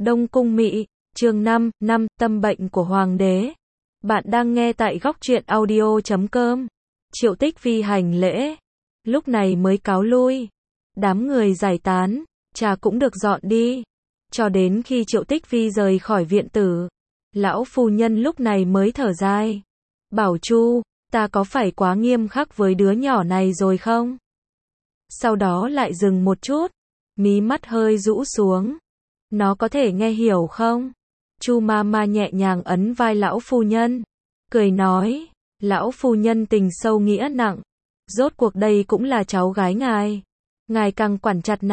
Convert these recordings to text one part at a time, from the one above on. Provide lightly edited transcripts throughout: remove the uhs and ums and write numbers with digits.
Đông Cung Mỹ, chương 5, tâm bệnh của Hoàng đế. Bạn đang nghe tại góc truyện audio.com. Triệu Tích Phi hành lễ, lúc này mới cáo lui. Đám người giải tán, trà cũng được dọn đi. Cho đến khi Triệu Tích Phi rời khỏi viện tử, lão phu nhân lúc này mới thở dài. Bảo Chu, ta có phải quá nghiêm khắc với đứa nhỏ này rồi không? Sau đó lại dừng một chút, mí mắt hơi rũ xuống. Nó có thể nghe hiểu không? Chu Mama nhẹ nhàng ấn vai lão phu nhân, cười nói, lão phu nhân tình sâu nghĩa nặng, rốt cuộc đây cũng là cháu gái ngài. Ngài càng quản chặt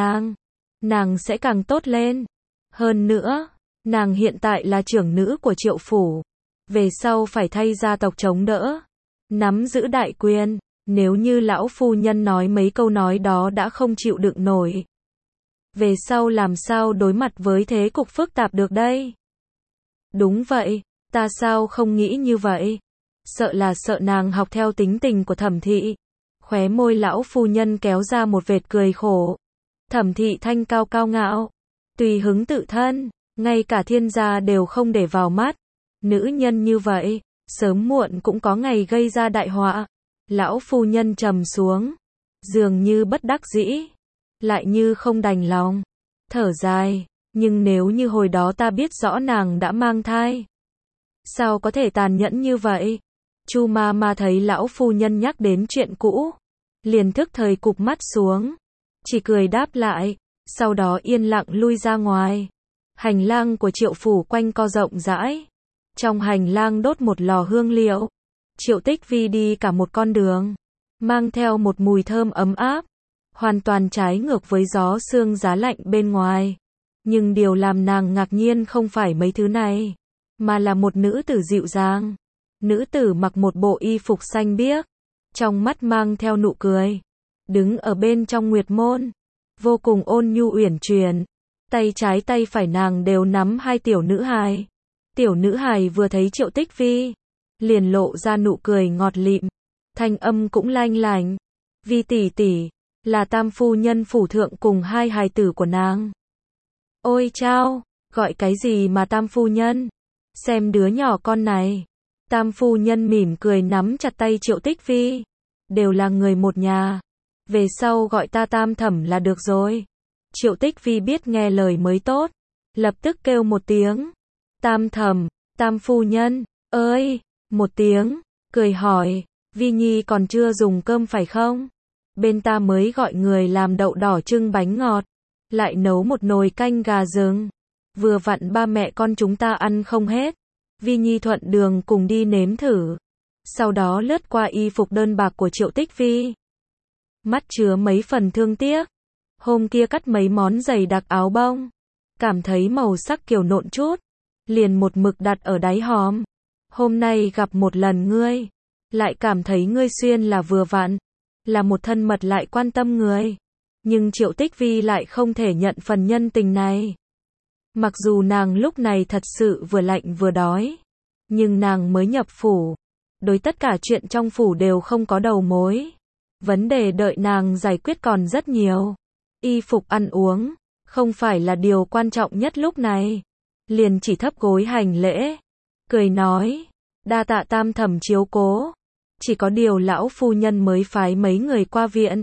nàng sẽ càng tốt lên. Hơn nữa, nàng hiện tại là trưởng nữ của Triệu phủ, về sau phải thay gia tộc chống đỡ, nắm giữ đại quyền. Nếu như lão phu nhân nói mấy câu nói đó đã không chịu đựng nổi, về sau làm sao đối mặt với thế cục phức tạp được đây? Đúng vậy, ta sao không nghĩ như vậy? Sợ là sợ nàng học theo tính tình của Thẩm thị. Khóe môi lão phu nhân kéo ra một vệt cười khổ. Thẩm thị thanh cao cao ngạo, tùy hứng tự thân, ngay cả thiên gia đều không để vào mắt. Nữ nhân như vậy, sớm muộn cũng có ngày gây ra đại họa. Lão phu nhân trầm xuống, dường như bất đắc dĩ, lại như không đành lòng, thở dài, nhưng nếu như hồi đó ta biết rõ nàng đã mang thai, sao có thể tàn nhẫn như vậy? Chu Mama thấy lão phu nhân nhắc đến chuyện cũ, liền thức thời cụp mắt xuống, chỉ cười đáp lại, sau đó yên lặng lui ra ngoài. Hành lang của Triệu phủ quanh co rộng rãi, trong hành lang đốt một lò hương liệu. Triệu Tích Phi đi cả một con đường, mang theo một mùi thơm ấm áp, hoàn toàn trái ngược với gió sương giá lạnh bên ngoài. Nhưng điều làm nàng ngạc nhiên không phải mấy thứ này, mà là một nữ tử dịu dàng. Nữ tử mặc một bộ y phục xanh biếc, trong mắt mang theo nụ cười, đứng ở bên trong nguyệt môn, vô cùng ôn nhu uyển chuyển. Tay trái tay phải nàng đều nắm hai tiểu nữ hài. Tiểu nữ hài vừa thấy Triệu Tích Phi, liền lộ ra nụ cười ngọt lịm, thanh âm cũng lanh lành. Vi tỷ tỷ, là tam phu nhân phủ thượng cùng hai hài tử của nàng. Ôi chao, gọi cái gì mà tam phu nhân? Xem đứa nhỏ con này. Tam phu nhân mỉm cười nắm chặt tay Triệu Tích Phi. Đều là người một nhà. Về sau gọi ta Tam Thẩm là được rồi. Triệu Tích Phi biết nghe lời mới tốt, lập tức kêu một tiếng. Tam Thẩm, tam phu nhân, ơi! Một tiếng, cười hỏi, Vi Nhi còn chưa dùng cơm phải không? Bên ta mới gọi người làm đậu đỏ trưng bánh ngọt, lại nấu một nồi canh gà rừng. Vừa vặn ba mẹ con chúng ta ăn không hết. Vi Nhi thuận đường cùng đi nếm thử. Sau đó lướt qua y phục đơn bạc của Triệu Tích Phi. Mắt chứa mấy phần thương tiếc. Hôm kia cắt mấy món dày đặc áo bông, cảm thấy màu sắc kiểu nộn chút, liền một mực đặt ở đáy hòm. Hôm nay gặp một lần ngươi, lại cảm thấy ngươi xuyên là vừa vặn, là một thân mật lại quan tâm người. Nhưng Triệu Tích Phi lại không thể nhận phần nhân tình này. Mặc dù nàng lúc này thật sự vừa lạnh vừa đói, nhưng nàng mới nhập phủ, đối tất cả chuyện trong phủ đều không có đầu mối. Vấn đề đợi nàng giải quyết còn rất nhiều. Y phục ăn uống, không phải là điều quan trọng nhất lúc này. Liền chỉ thấp gối hành lễ, cười nói, đa tạ Tam Thẩm chiếu cố. Chỉ có điều lão phu nhân mới phái mấy người qua viện,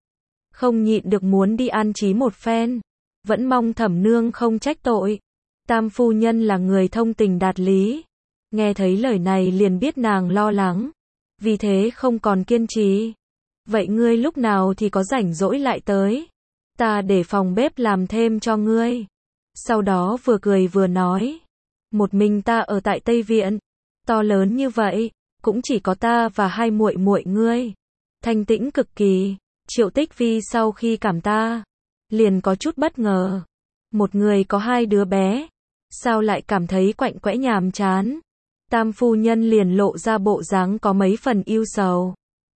không nhịn được muốn đi an trí một phen, vẫn mong Thẩm nương không trách tội. Tam phu nhân là người thông tình đạt lý, nghe thấy lời này liền biết nàng lo lắng, vì thế không còn kiên trì. Vậy ngươi lúc nào thì có rảnh rỗi lại tới, ta để phòng bếp làm thêm cho ngươi. Sau đó vừa cười vừa nói, một mình ta ở tại Tây Viện, to lớn như vậy, cũng chỉ có ta và hai muội muội ngươi. Thanh tĩnh cực kỳ. Triệu Tích Phi sau khi cảm ta, liền có chút bất ngờ. Một người có hai đứa bé, sao lại cảm thấy quạnh quẽ nhàm chán? Tam phu nhân liền lộ ra bộ dáng có mấy phần ưu sầu.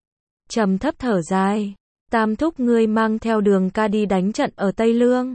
Trầm thấp thở dài, Tam thúc ngươi mang theo Đường ca đi đánh trận ở Tây Lương.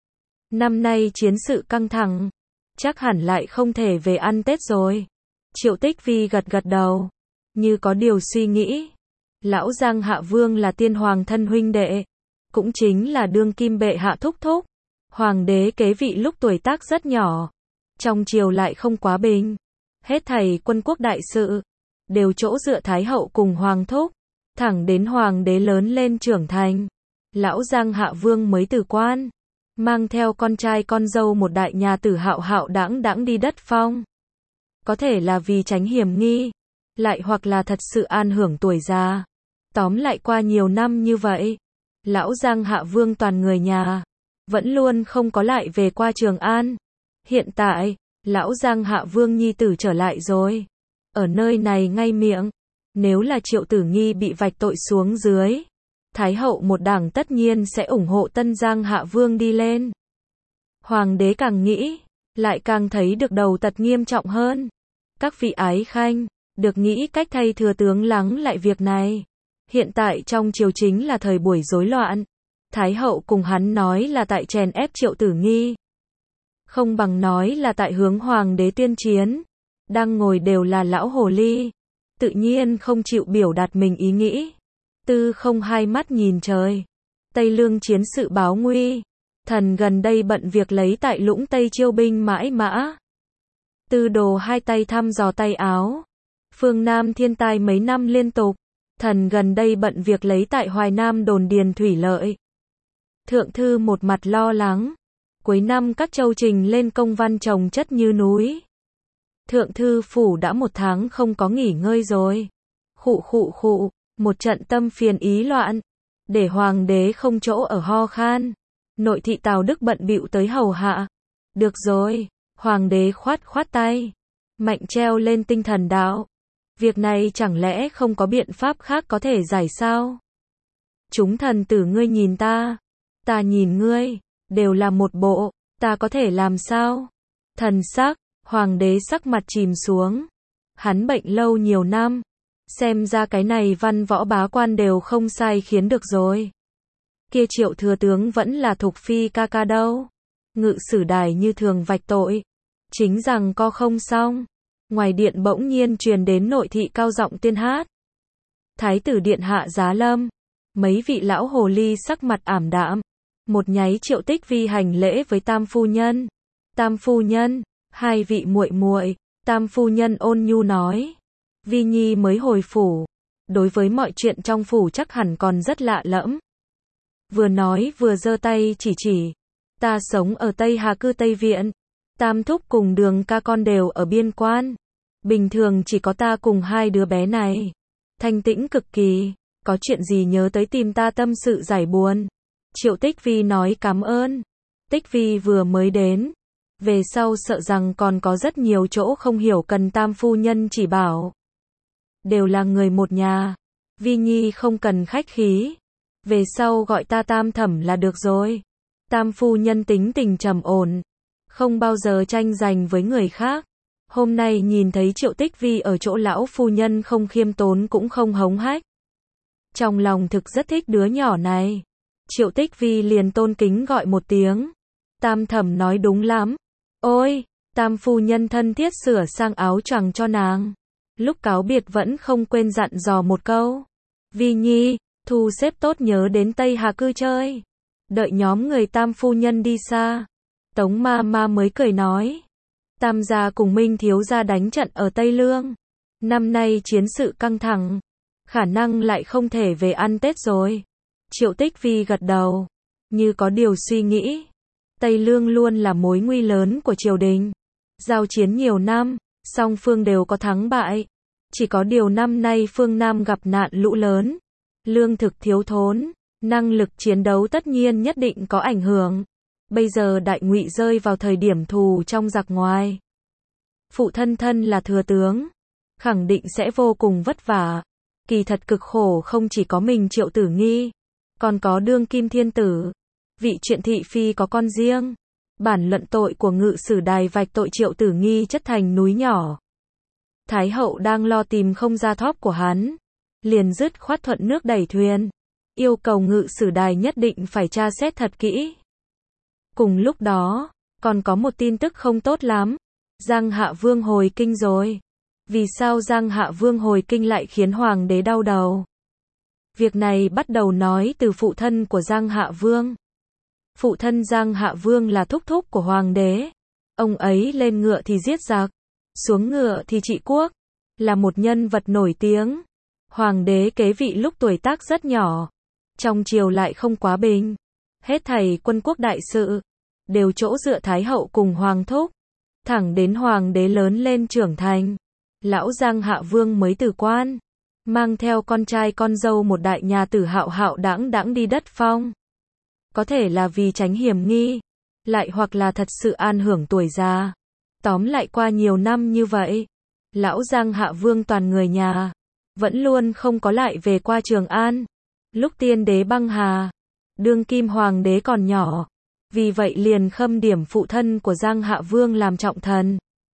Năm nay chiến sự căng thẳng, chắc hẳn lại không thể về ăn Tết rồi. Triệu Tích Phi gật gật đầu, như có điều suy nghĩ. Lão Giang Hạ Vương là tiên hoàng thân huynh đệ, cũng chính là đương kim bệ hạ thúc thúc. Hoàng đế kế vị lúc tuổi tác rất nhỏ, trong triều lại không quá bình. Hết thảy quân quốc đại sự, đều chỗ dựa Thái hậu cùng Hoàng thúc, thẳng đến Hoàng đế lớn lên trưởng thành. Lão Giang Hạ Vương mới từ quan, mang theo con trai con dâu một đại nhà tử hạo hạo đãng đãng đi đất phong. Có thể là vì tránh hiểm nghi, lại hoặc là thật sự an hưởng tuổi già. Tóm lại qua nhiều năm như vậy, lão Giang Hạ Vương toàn người nhà, vẫn luôn không có lại về qua Trường An. Hiện tại, lão Giang Hạ Vương nhi tử trở lại rồi. Ở nơi này ngay miệng, nếu là Triệu Tử Nghi bị vạch tội xuống dưới, Thái hậu một đảng tất nhiên sẽ ủng hộ tân Giang Hạ Vương đi lên. Hoàng đế càng nghĩ, lại càng thấy được đầu tật nghiêm trọng hơn. Các vị ái khanh, được nghĩ cách thay thừa tướng lắng lại việc này. Hiện tại trong triều chính là thời buổi rối loạn. Thái hậu cùng hắn nói là tại chèn ép Triệu Tử Nghi, không bằng nói là tại hướng hoàng đế tuyên chiến. Đang ngồi đều là lão hồ ly, tự nhiên không chịu biểu đạt mình ý nghĩ. Tư không hai mắt nhìn trời. Tây Lương chiến sự báo nguy. Thần gần đây bận việc lấy tại Lũng Tây chiêu binh mãi mã. Tư đồ hai tay thăm dò tay áo. Phương Nam thiên tai mấy năm liên tục. Thần gần đây bận việc lấy tại Hoài Nam đồn điền thủy lợi. Thượng thư một mặt lo lắng. Cuối năm các châu trình lên công văn chồng chất như núi. Thượng thư phủ đã 1 tháng không có nghỉ ngơi rồi. Khụ, một trận tâm phiền ý loạn. Để hoàng đế không chỗ ở ho khan. Nội thị Tào Đức bận bịu tới hầu hạ. Được rồi, hoàng đế khoát tay. Mạnh treo lên tinh thần đạo. Việc này chẳng lẽ không có biện pháp khác có thể giải sao? Chúng thần tử ngươi nhìn ta nhìn ngươi, đều là một bộ, ta có thể làm sao? Thần sắc, hoàng đế sắc mặt chìm xuống. Hắn bệnh lâu nhiều năm, xem ra cái này văn võ bá quan đều không sai khiến được rồi. Kia Triệu thừa tướng vẫn là Thục Phi ca ca đâu. Ngự sử đài như thường vạch tội, chính rằng co không xong. Ngoài điện bỗng nhiên truyền đến nội thị cao giọng tuyên hát. Thái tử điện hạ giá lâm. Mấy vị lão hồ ly sắc mặt ảm đạm. Một nháy Triệu Tích Vi hành lễ với tam phu nhân. Tam phu nhân, hai vị muội muội. Tam phu nhân ôn nhu nói. Vi nhi mới hồi phủ, đối với mọi chuyện trong phủ chắc hẳn còn rất lạ lẫm. Vừa nói vừa giơ tay chỉ. Ta sống ở Tây Hà Cư Tây Viện. Tam thúc cùng Đường ca con đều ở biên quan. Bình thường chỉ có ta cùng 2 đứa bé này. Thanh tĩnh cực kỳ. Có chuyện gì nhớ tới tìm ta tâm sự giải buồn. Triệu Tích Vi nói cảm ơn. Tích Vi vừa mới đến. Về sau sợ rằng còn có rất nhiều chỗ không hiểu cần tam phu nhân chỉ bảo. Đều là người một nhà. Vi nhi không cần khách khí. Về sau gọi ta tam thẩm là được rồi. Tam phu nhân tính tình trầm ổn, không bao giờ tranh giành với người khác. Hôm nay nhìn thấy Triệu Tích Vi ở chỗ lão phu nhân không khiêm tốn cũng không hống hách. Trong lòng thực rất thích đứa nhỏ này. Triệu Tích Vi liền tôn kính gọi một tiếng. Tam thẩm nói đúng lắm. Ôi, tam phu nhân thân thiết sửa sang áo choàng cho nàng. Lúc cáo biệt vẫn không quên dặn dò một câu. Vi nhi, thu xếp tốt nhớ đến Tây Hà Cư chơi. Đợi nhóm người tam phu nhân đi xa, Tống ma ma mới cười nói. Tam gia cùng Minh thiếu gia đánh trận ở Tây Lương. Năm nay chiến sự căng thẳng, khả năng lại không thể về ăn Tết rồi. Triệu Tích Vi gật đầu, như có điều suy nghĩ. Tây Lương luôn là mối nguy lớn của triều đình. Giao chiến nhiều năm, song phương đều có thắng bại. Chỉ có điều năm nay phương Nam gặp nạn lũ lớn, lương thực thiếu thốn, năng lực chiến đấu tất nhiên nhất định có ảnh hưởng. Bây giờ Đại Ngụy rơi vào thời điểm thù trong giặc ngoài. Phụ thân là thừa tướng, khẳng định sẽ vô cùng vất vả. Kỳ thật cực khổ không chỉ có mình Triệu Tử Nghi, còn có đương kim thiên tử. Vị chuyện thị phi có con riêng. Bản luận tội của ngự sử đài vạch tội Triệu Tử Nghi chất thành núi nhỏ. Thái hậu đang lo tìm không ra thoát của hắn, liền dứt khoát thuận nước đẩy thuyền, yêu cầu ngự sử đài nhất định phải tra xét thật kỹ. Cùng lúc đó, còn có một tin tức không tốt lắm. Giang Hạ Vương hồi kinh rồi. Vì sao Giang Hạ Vương hồi kinh lại khiến hoàng đế đau đầu? Việc này bắt đầu nói từ phụ thân của Giang Hạ Vương. Phụ thân Giang Hạ Vương là thúc thúc của hoàng đế. Ông ấy lên ngựa thì giết giặc, xuống ngựa thì trị quốc, là một nhân vật nổi tiếng. Hoàng đế kế vị lúc tuổi tác rất nhỏ, trong triều lại không quá bình. Hết thảy quân quốc đại sự đều chỗ dựa Thái hậu cùng hoàng thúc. Thẳng đến hoàng đế lớn lên trưởng thành, lão Giang Hạ Vương mới từ quan, mang theo con trai con dâu một đại nhà tử hạo hạo đãng đãng đi đất phong. Có thể là vì tránh hiểm nghi, lại hoặc là thật sự an hưởng tuổi già. Tóm lại qua nhiều năm như vậy, lão Giang Hạ Vương toàn người nhà, vẫn luôn không có lại về qua Trường An. Lúc tiên đế băng hà, đương kim hoàng đế còn nhỏ, vì vậy liền khâm điểm phụ thân của Giang Hạ Vương làm trọng thần.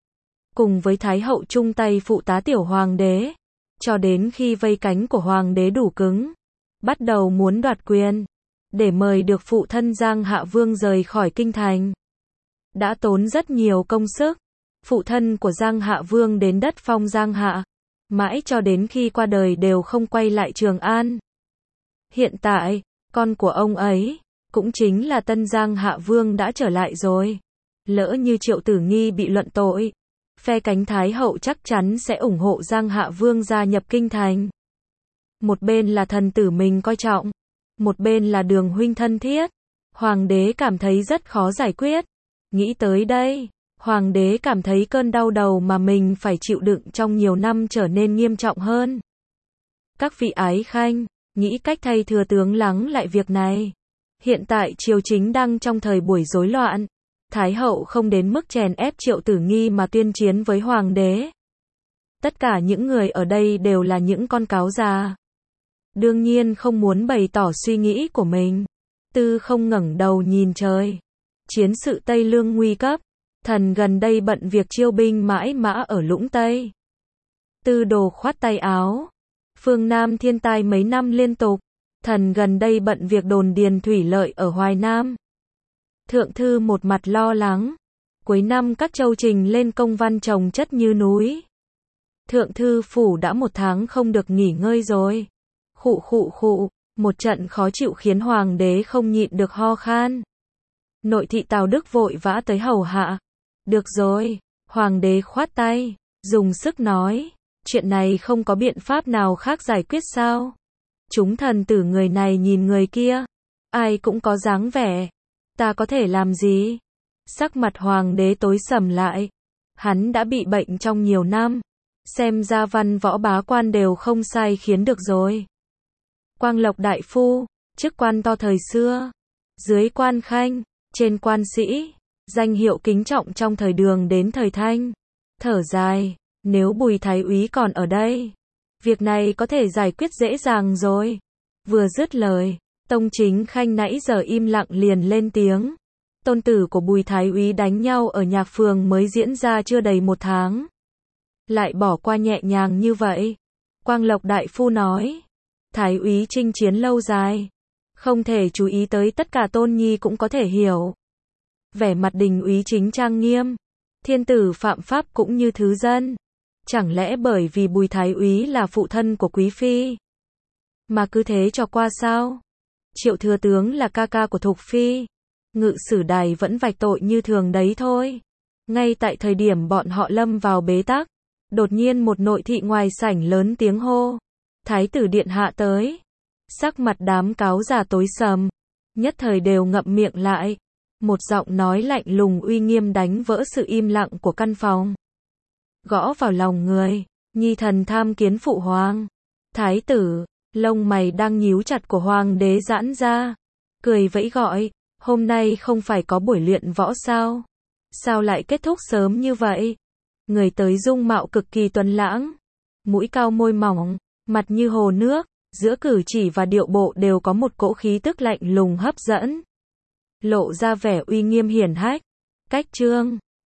Cùng với Thái hậu chung tay phụ tá tiểu hoàng đế, cho đến khi vây cánh của hoàng đế đủ cứng, bắt đầu muốn đoạt quyền, để mời được phụ thân Giang Hạ Vương rời khỏi kinh thành. Đã tốn rất nhiều công sức, phụ thân của Giang Hạ Vương đến đất phong Giang Hạ, mãi cho đến khi qua đời đều không quay lại Trường An. Hiện tại, con của ông ấy, cũng chính là tân Giang Hạ Vương đã trở lại rồi. Lỡ như Triệu Tử Nghi bị luận tội, phe cánh Thái hậu chắc chắn sẽ ủng hộ Giang Hạ Vương gia nhập kinh thành. Một bên là thần tử mình coi trọng, một bên là Đường huynh thân thiết. Hoàng đế cảm thấy rất khó giải quyết. Nghĩ tới đây, hoàng đế cảm thấy cơn đau đầu mà mình phải chịu đựng trong nhiều năm trở nên nghiêm trọng hơn. Các vị ái khanh, nghĩ cách thay thừa tướng lắng lại việc này. Hiện tại triều chính đang trong thời buổi rối loạn. Thái hậu không đến mức chèn ép Triệu Tử Nghi mà tuyên chiến với hoàng đế. Tất cả những người ở đây đều là những con cáo già. Đương nhiên không muốn bày tỏ suy nghĩ của mình. Tư không ngẩng đầu nhìn trời. Chiến sự Tây Lương nguy cấp. Thần gần đây bận việc chiêu binh mãi mã ở Lũng Tây. Tư đồ khoát tay áo. Phương Nam thiên tai mấy năm liên tục. Thần gần đây bận việc đồn điền thủy lợi ở Hoài Nam. Thượng thư một mặt lo lắng. Cuối năm các châu trình lên công văn chồng chất như núi. Thượng thư phủ đã 1 tháng không được nghỉ ngơi rồi. Khụ khụ khụ, một trận khó chịu khiến hoàng đế không nhịn được ho khan. Nội thị Tào Đức vội vã tới hầu hạ. Được rồi, hoàng đế khoát tay, dùng sức nói, chuyện này không có biện pháp nào khác giải quyết sao? Chúng thần tử người này nhìn người kia, ai cũng có dáng vẻ, ta có thể làm gì? Sắc mặt hoàng đế tối sầm lại, hắn đã bị bệnh trong nhiều năm, xem ra văn võ bá quan đều không sai khiến được rồi. Quang Lộc đại phu, chức quan to thời xưa, dưới quan khanh, trên quan sĩ, danh hiệu kính trọng trong thời Đường đến thời Thanh. Thở dài, nếu Bùi Thái úy còn ở đây, việc này có thể giải quyết dễ dàng rồi. Vừa dứt lời, Tông Chính Khanh nãy giờ im lặng liền lên tiếng. Tôn tử của Bùi Thái úy đánh nhau ở Nhạc Phường mới diễn ra chưa đầy 1 tháng. Lại bỏ qua nhẹ nhàng như vậy. Quang Lộc đại phu nói, Thái úy chinh chiến lâu dài, không thể chú ý tới tất cả tôn nhi cũng có thể hiểu. Vẻ mặt Đình úy chính trang nghiêm, thiên tử phạm pháp cũng như thứ dân. Chẳng lẽ bởi vì Bùi Thái úy là phụ thân của quý phi mà cứ thế cho qua sao? Triệu thừa tướng là ca ca của Thục phi, Ngự sử đài vẫn vạch tội như thường đấy thôi. Ngay tại thời điểm bọn họ lâm vào bế tắc, đột nhiên một nội thị ngoài sảnh lớn tiếng hô, Thái tử điện hạ tới. Sắc mặt đám cáo già tối sầm, nhất thời đều ngậm miệng lại. Một giọng nói lạnh lùng uy nghiêm đánh vỡ sự im lặng của căn phòng. Gõ vào lòng người, nhi thần tham kiến phụ hoàng. Thái tử, lông mày đang nhíu chặt của hoàng đế giãn ra, cười vẫy gọi, hôm nay không phải có buổi luyện võ sao? Sao lại kết thúc sớm như vậy? Người tới dung mạo cực kỳ tuấn lãng, mũi cao môi mỏng, mặt như hồ nước, giữa cử chỉ và điệu bộ đều có một cỗ khí tức lạnh lùng hấp dẫn, lộ ra vẻ uy nghiêm hiển hách. Cách trương